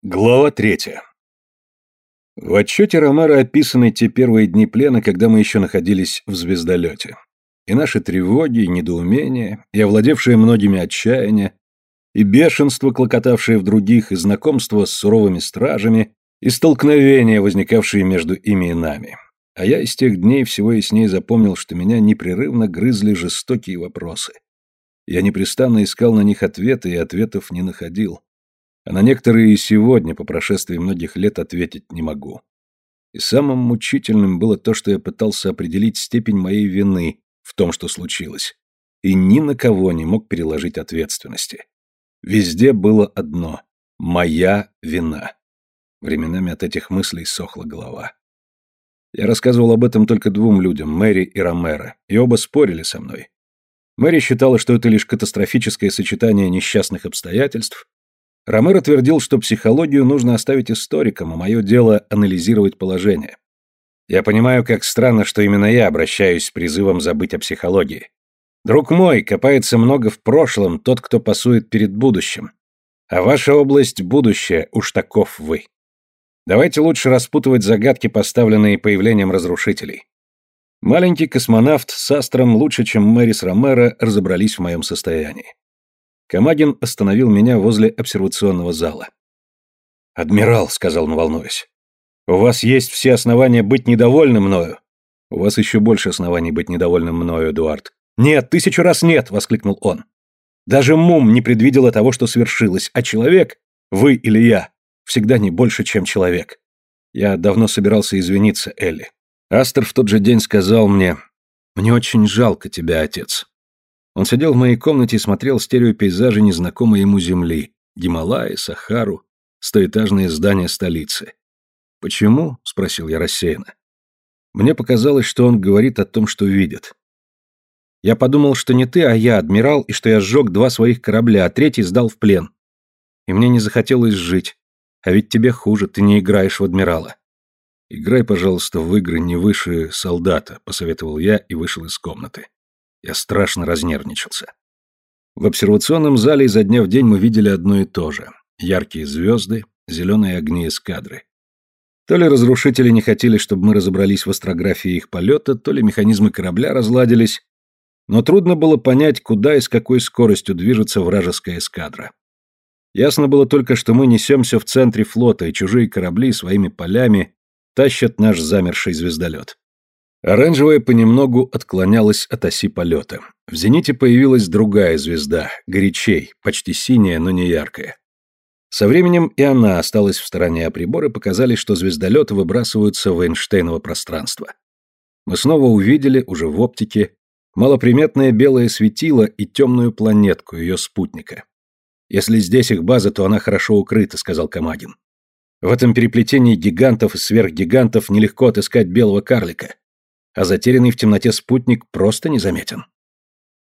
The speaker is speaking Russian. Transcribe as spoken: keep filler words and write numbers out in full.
Глава третья. В отчете Ромеро описаны те первые дни плена, когда мы еще находились в звездолете. И наши тревоги, и недоумения, и овладевшие многими отчаяние, и бешенство, клокотавшее в других, и знакомство с суровыми стражами, и столкновения, возникавшие между ими и нами. А я из тех дней всего яснее запомнил, что меня непрерывно грызли жестокие вопросы. Я непрестанно искал на них ответы, и ответов не находил. А на некоторые и сегодня, по прошествии многих лет, ответить не могу. И самым мучительным было то, что я пытался определить степень моей вины в том, что случилось, и ни на кого не мог переложить ответственности. Везде было одно — моя вина. Временами от этих мыслей сохла голова. Я рассказывал об этом только двум людям, Мэри и Ромеро, и оба спорили со мной. Мэри считала, что это лишь катастрофическое сочетание несчастных обстоятельств. Ромеро твердил, что психологию нужно оставить историкам, а мое дело — анализировать положение. Я понимаю, как странно, что именно я обращаюсь с призывом забыть о психологии. Друг мой, копается много в прошлом тот, кто пасует перед будущим. А ваша область — будущее, уж таков вы. Давайте лучше распутывать загадки, поставленные появлением разрушителей. Маленький космонавт с Астром лучше, чем Мэри с Ромеро, разобрались в моем состоянии. Камагин остановил меня возле обсервационного зала. «Адмирал», — сказал он, волнуясь, — «у вас есть все основания быть недовольным мною». «У вас еще больше оснований быть недовольным мною, Эдуард». «Нет, тысячу раз нет», — воскликнул он. «Даже Мум не предвидела того, что свершилось, а человек, вы или я, всегда не больше, чем человек. Я давно собирался извиниться, Элли. Астер в тот же день сказал мне: «Мне очень жалко тебя, отец». Он сидел в моей комнате и смотрел стереопейзажи незнакомой ему земли, Гималаи, Сахару, стоэтажные здания столицы. «Почему?» — спросил я рассеянно. Мне показалось, что он говорит о том, что видит. «Я подумал, что не ты, а я, адмирал, и что я сжег два своих корабля, а третий сдал в плен. И мне не захотелось жить. А ведь тебе хуже, ты не играешь в адмирала». «Играй, пожалуйста, в игры не выше солдата», — посоветовал я и вышел из комнаты. Я страшно разнервничался. В обсервационном зале изо дня в день мы видели одно и то же. Яркие звезды, зеленые огни эскадры. То ли разрушители не хотели, чтобы мы разобрались в астрографии их полета, то ли механизмы корабля разладились, но трудно было понять, куда и с какой скоростью движется вражеская эскадра. Ясно было только, что мы несемся в центре флота, и чужие корабли своими полями тащат наш замерший звездолет. Оранжевая понемногу отклонялась от оси полета. В зените появилась другая звезда, горячей, почти синяя, но не яркая. Со временем и она осталась в стороне, а приборы показали, что звездолеты выбрасываются в Эйнштейново пространство. Мы снова увидели, уже в оптике, малоприметное белое светило и темную планетку, ее спутника. «Если здесь их база, то она хорошо укрыта», — сказал Камагин. «В этом переплетении гигантов и сверхгигантов нелегко отыскать белого карлика. А затерянный в темноте спутник просто незаметен».